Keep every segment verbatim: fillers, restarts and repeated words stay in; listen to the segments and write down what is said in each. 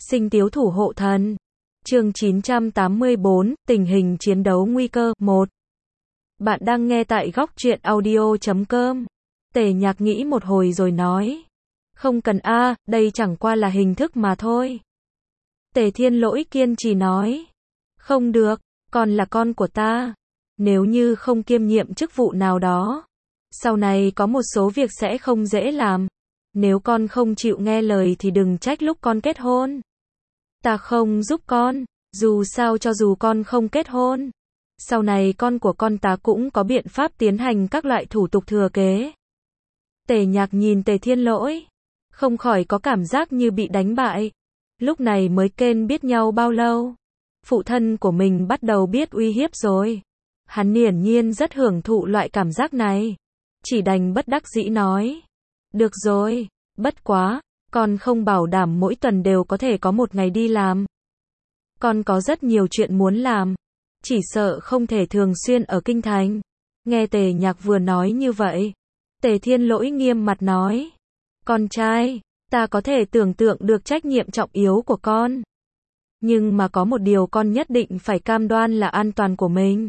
Sinh tiếu thủ hộ thần. Chương chín trăm tám mươi tư, tình hình chiến đấu nguy cơ, một. Bạn đang nghe tại góc truyện audio chấm com. Tề Nhạc nghĩ một hồi rồi nói. Không cần a, đây chẳng qua là hình thức mà thôi. Tề Thiên Lỗi kiên trì nói. Không được, con là con của ta. Nếu như không kiêm nhiệm chức vụ nào đó, sau này có một số việc sẽ không dễ làm. Nếu con không chịu nghe lời thì đừng trách lúc con kết hôn. Ta không giúp con, dù sao cho dù con không kết hôn, sau này con của con ta cũng có biện pháp tiến hành các loại thủ tục thừa kế. Tề Nhạc nhìn Tề Thiên Lỗi, không khỏi có cảm giác như bị đánh bại. Lúc này mới quen biết nhau bao lâu, phụ thân của mình bắt đầu biết uy hiếp rồi. Hắn hiển nhiên rất hưởng thụ loại cảm giác này, chỉ đành bất đắc dĩ nói. Được rồi, bất quá, con không bảo đảm mỗi tuần đều có thể có một ngày đi làm. Con có rất nhiều chuyện muốn làm, chỉ sợ không thể thường xuyên ở kinh thành. Nghe Tề Nhạc vừa nói như vậy, Tề Thiên Lỗi nghiêm mặt nói. Con trai, ta có thể tưởng tượng được trách nhiệm trọng yếu của con. Nhưng mà có một điều con nhất định phải cam đoan là an toàn của mình.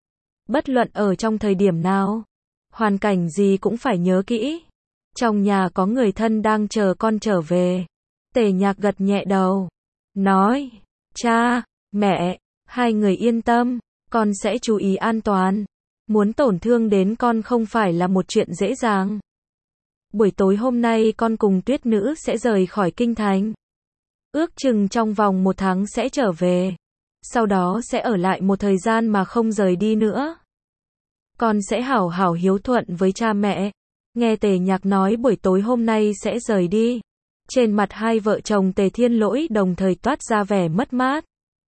Bất luận ở trong thời điểm nào, hoàn cảnh gì cũng phải nhớ kỹ. Trong nhà có người thân đang chờ con trở về. Tề Nhạc gật nhẹ đầu, nói, cha, mẹ, hai người yên tâm, con sẽ chú ý an toàn. Muốn tổn thương đến con không phải là một chuyện dễ dàng. Buổi tối hôm nay con cùng Tuyết Nữ sẽ rời khỏi kinh thành. Ước chừng trong vòng một tháng sẽ trở về. Sau đó sẽ ở lại một thời gian mà không rời đi nữa. Con sẽ hảo hảo hiếu thuận với cha mẹ. Nghe Tề Nhạc nói buổi tối hôm nay sẽ rời đi, trên mặt hai vợ chồng Tề Thiên Lỗi đồng thời toát ra vẻ mất mát.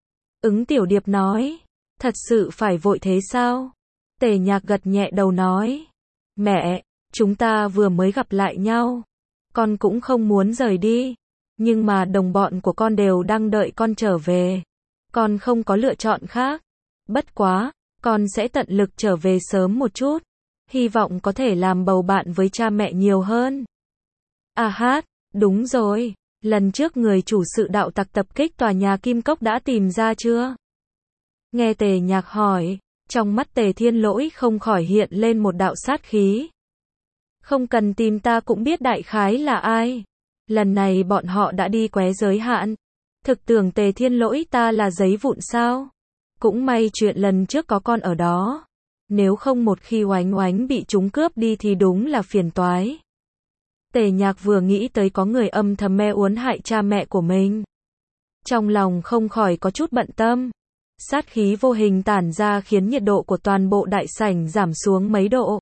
Ứng Tiểu Điệp nói, thật sự phải vội thế sao? Tề Nhạc gật nhẹ đầu nói, mẹ, chúng ta vừa mới gặp lại nhau, con cũng không muốn rời đi, nhưng mà đồng bọn của con đều đang đợi con trở về, con không có lựa chọn khác. Bất quá, con sẽ tận lực trở về sớm một chút, hy vọng có thể làm bầu bạn với cha mẹ nhiều hơn. À hát, đúng rồi, lần trước người chủ sự đạo tặc tập kích tòa nhà Kim Cốc đã tìm ra chưa? Nghe Tề Nhạc hỏi, trong mắt Tề Thiên Lỗi không khỏi hiện lên một đạo sát khí. Không cần tìm ta cũng biết đại khái là ai. Lần này bọn họ đã đi qué giới hạn. Thực tưởng Tề Thiên Lỗi ta là giấy vụn sao? Cũng may chuyện lần trước có con ở đó. Nếu không một khi Oánh Oánh bị chúng cướp đi thì đúng là phiền toái. Tề Nhạc vừa nghĩ tới có người âm thầm mê uốn hại cha mẹ của mình, trong lòng không khỏi có chút bận tâm. Sát khí vô hình tản ra khiến nhiệt độ của toàn bộ đại sảnh giảm xuống mấy độ.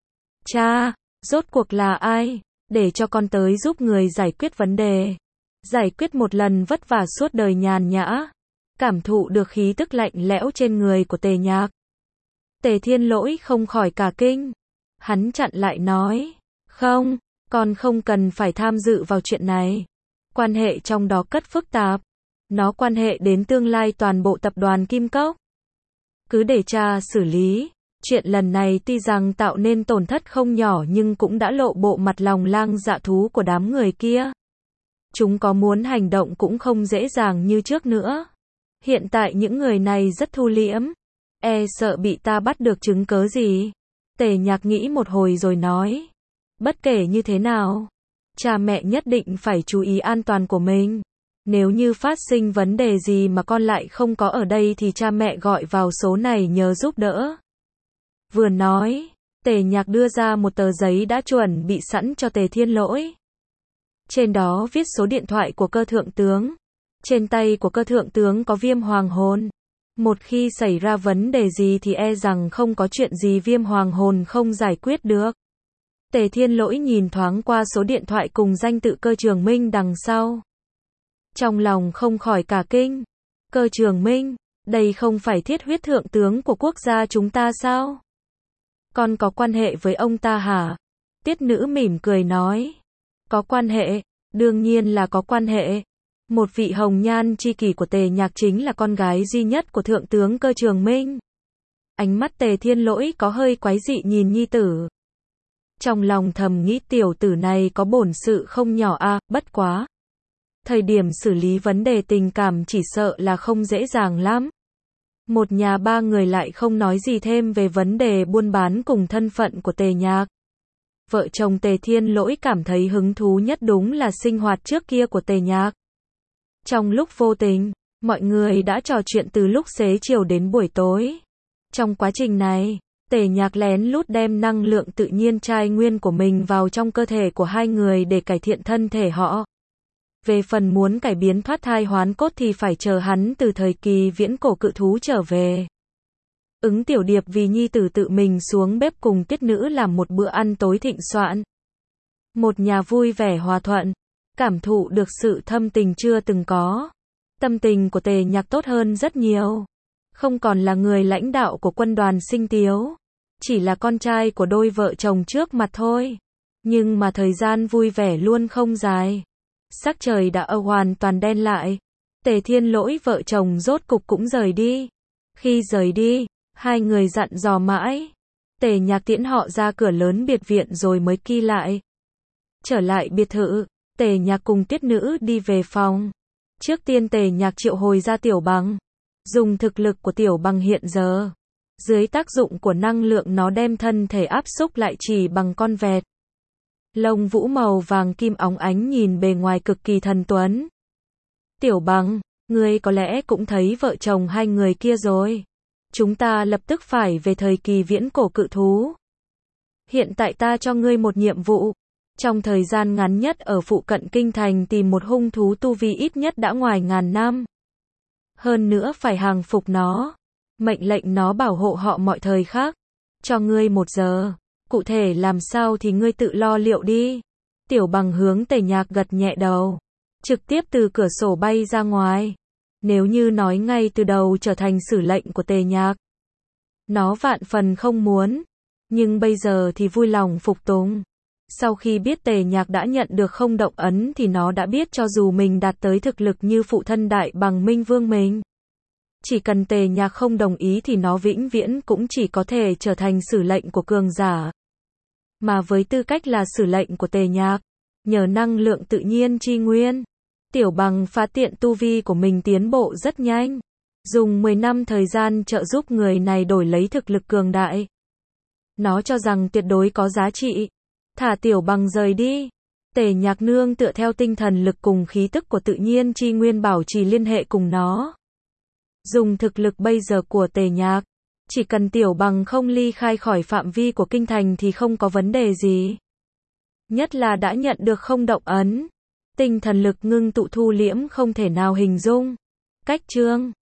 Cha, rốt cuộc là ai? Để cho con tới giúp người giải quyết vấn đề. Giải quyết một lần vất vả suốt đời nhàn nhã. Cảm thụ được khí tức lạnh lẽo trên người của Tề Nhạc, Tề Thiên Lỗi không khỏi cả kinh. Hắn chặn lại nói, không, con không cần phải tham dự vào chuyện này. Quan hệ trong đó cất phức tạp. Nó quan hệ đến tương lai toàn bộ tập đoàn Kim Cốc. Cứ để cha xử lý. Chuyện lần này tuy rằng tạo nên tổn thất không nhỏ nhưng cũng đã lộ bộ mặt lòng lang dạ thú của đám người kia. Chúng có muốn hành động cũng không dễ dàng như trước nữa. Hiện tại những người này rất thu liễm, e sợ bị ta bắt được chứng cớ gì. Tề Nhạc nghĩ một hồi rồi nói, bất kể như thế nào, cha mẹ nhất định phải chú ý an toàn của mình. Nếu như phát sinh vấn đề gì mà con lại không có ở đây thì cha mẹ gọi vào số này nhờ giúp đỡ. Vừa nói, Tề Nhạc đưa ra một tờ giấy đã chuẩn bị sẵn cho Tề Thiên Lỗi. Trên đó viết số điện thoại của cơ thượng tướng. Trên tay của cơ thượng tướng có Viêm Hoàng Hồn. Một khi xảy ra vấn đề gì thì e rằng không có chuyện gì Viêm Hoàng Hồn không giải quyết được. Tề Thiên Lỗi nhìn thoáng qua số điện thoại cùng danh tự Cơ Trường Minh đằng sau, trong lòng không khỏi cả kinh. Cơ Trường Minh, đây không phải thiết huyết thượng tướng của quốc gia chúng ta sao? Con có quan hệ với ông ta hả? Tiết Nữ mỉm cười nói, có quan hệ, đương nhiên là có quan hệ. Một vị hồng nhan tri kỷ của Tề Nhạc chính là con gái duy nhất của thượng tướng Cơ Trường Minh. Ánh mắt Tề Thiên Lỗi có hơi quái dị nhìn nhi tử. Trong lòng thầm nghĩ tiểu tử này có bổn sự không nhỏ a, bất quá. Thời điểm xử lý vấn đề tình cảm chỉ sợ là không dễ dàng lắm. Một nhà ba người lại không nói gì thêm về vấn đề buôn bán cùng thân phận của Tề Nhạc. Vợ chồng Tề Thiên Lỗi cảm thấy hứng thú nhất đúng là sinh hoạt trước kia của Tề Nhạc. Trong lúc vô tình, mọi người đã trò chuyện từ lúc xế chiều đến buổi tối. Trong quá trình này, Tề Nhạc lén lút đem năng lượng tự nhiên trai nguyên của mình vào trong cơ thể của hai người để cải thiện thân thể họ. Về phần muốn cải biến thoát thai hoán cốt thì phải chờ hắn từ thời kỳ viễn cổ cự thú trở về. Ứng Tiểu Điệp vì nhi tử tự mình xuống bếp cùng Tiết Nữ làm một bữa ăn tối thịnh soạn. Một nhà vui vẻ hòa thuận, cảm thụ được sự thâm tình chưa từng có. Tâm tình của Tề Nhạc tốt hơn rất nhiều. Không còn là người lãnh đạo của quân đoàn Sinh Tiếu, chỉ là con trai của đôi vợ chồng trước mặt thôi. Nhưng mà thời gian vui vẻ luôn không dài. Sắc trời đã ơ hoàn toàn đen lại. Tề Thiên Lỗi vợ chồng rốt cục cũng rời đi. Khi rời đi, hai người dặn dò mãi. Tề Nhạc tiễn họ ra cửa lớn biệt viện rồi mới ki lại. Trở lại biệt thự, Tề Nhạc cùng Tiết Nữ đi về phòng. Trước tiên Tề Nhạc triệu hồi ra Tiểu Bằng. Dùng thực lực của Tiểu Bằng hiện giờ, dưới tác dụng của năng lượng nó đem thân thể áp xúc lại chỉ bằng con vẹt. Lông vũ màu vàng kim óng ánh nhìn bề ngoài cực kỳ thần tuấn. Tiểu Bằng, ngươi có lẽ cũng thấy vợ chồng hai người kia rồi. Chúng ta lập tức phải về thời kỳ viễn cổ cự thú. Hiện tại ta cho ngươi một nhiệm vụ. Trong thời gian ngắn nhất ở phụ cận kinh thành tìm một hung thú tu vi ít nhất đã ngoài ngàn năm. Hơn nữa phải hàng phục nó. Mệnh lệnh nó bảo hộ họ mọi thời khắc. Cho ngươi một giờ. Cụ thể làm sao thì ngươi tự lo liệu đi. Tiểu Bằng hướng Tề Nhạc gật nhẹ đầu. Trực tiếp từ cửa sổ bay ra ngoài. Nếu như nói ngay từ đầu trở thành sử lệnh của Tề Nhạc, nó vạn phần không muốn. Nhưng bây giờ thì vui lòng phục tùng. Sau khi biết Tề Nhạc đã nhận được không động ấn thì nó đã biết cho dù mình đạt tới thực lực như phụ thân đại bằng Minh Vương mình, chỉ cần Tề Nhạc không đồng ý thì nó vĩnh viễn cũng chỉ có thể trở thành sử lệnh của cường giả. Mà với tư cách là sử lệnh của Tề Nhạc, nhờ năng lượng tự nhiên chi nguyên, Tiểu Bằng phá tiện tu vi của mình tiến bộ rất nhanh. Dùng mười năm thời gian trợ giúp người này đổi lấy thực lực cường đại. Nó cho rằng tuyệt đối có giá trị. Thả Tiểu Bằng rời đi. Tề Nhạc nương tựa theo tinh thần lực cùng khí tức của tự nhiên chi nguyên bảo trì liên hệ cùng nó. Dùng thực lực bây giờ của Tề Nhạc, chỉ cần Tiểu Bằng không ly khai khỏi phạm vi của kinh thành thì không có vấn đề gì. Nhất là đã nhận được không động ấn. Tinh thần lực ngưng tụ thu liễm không thể nào hình dung. Cách chương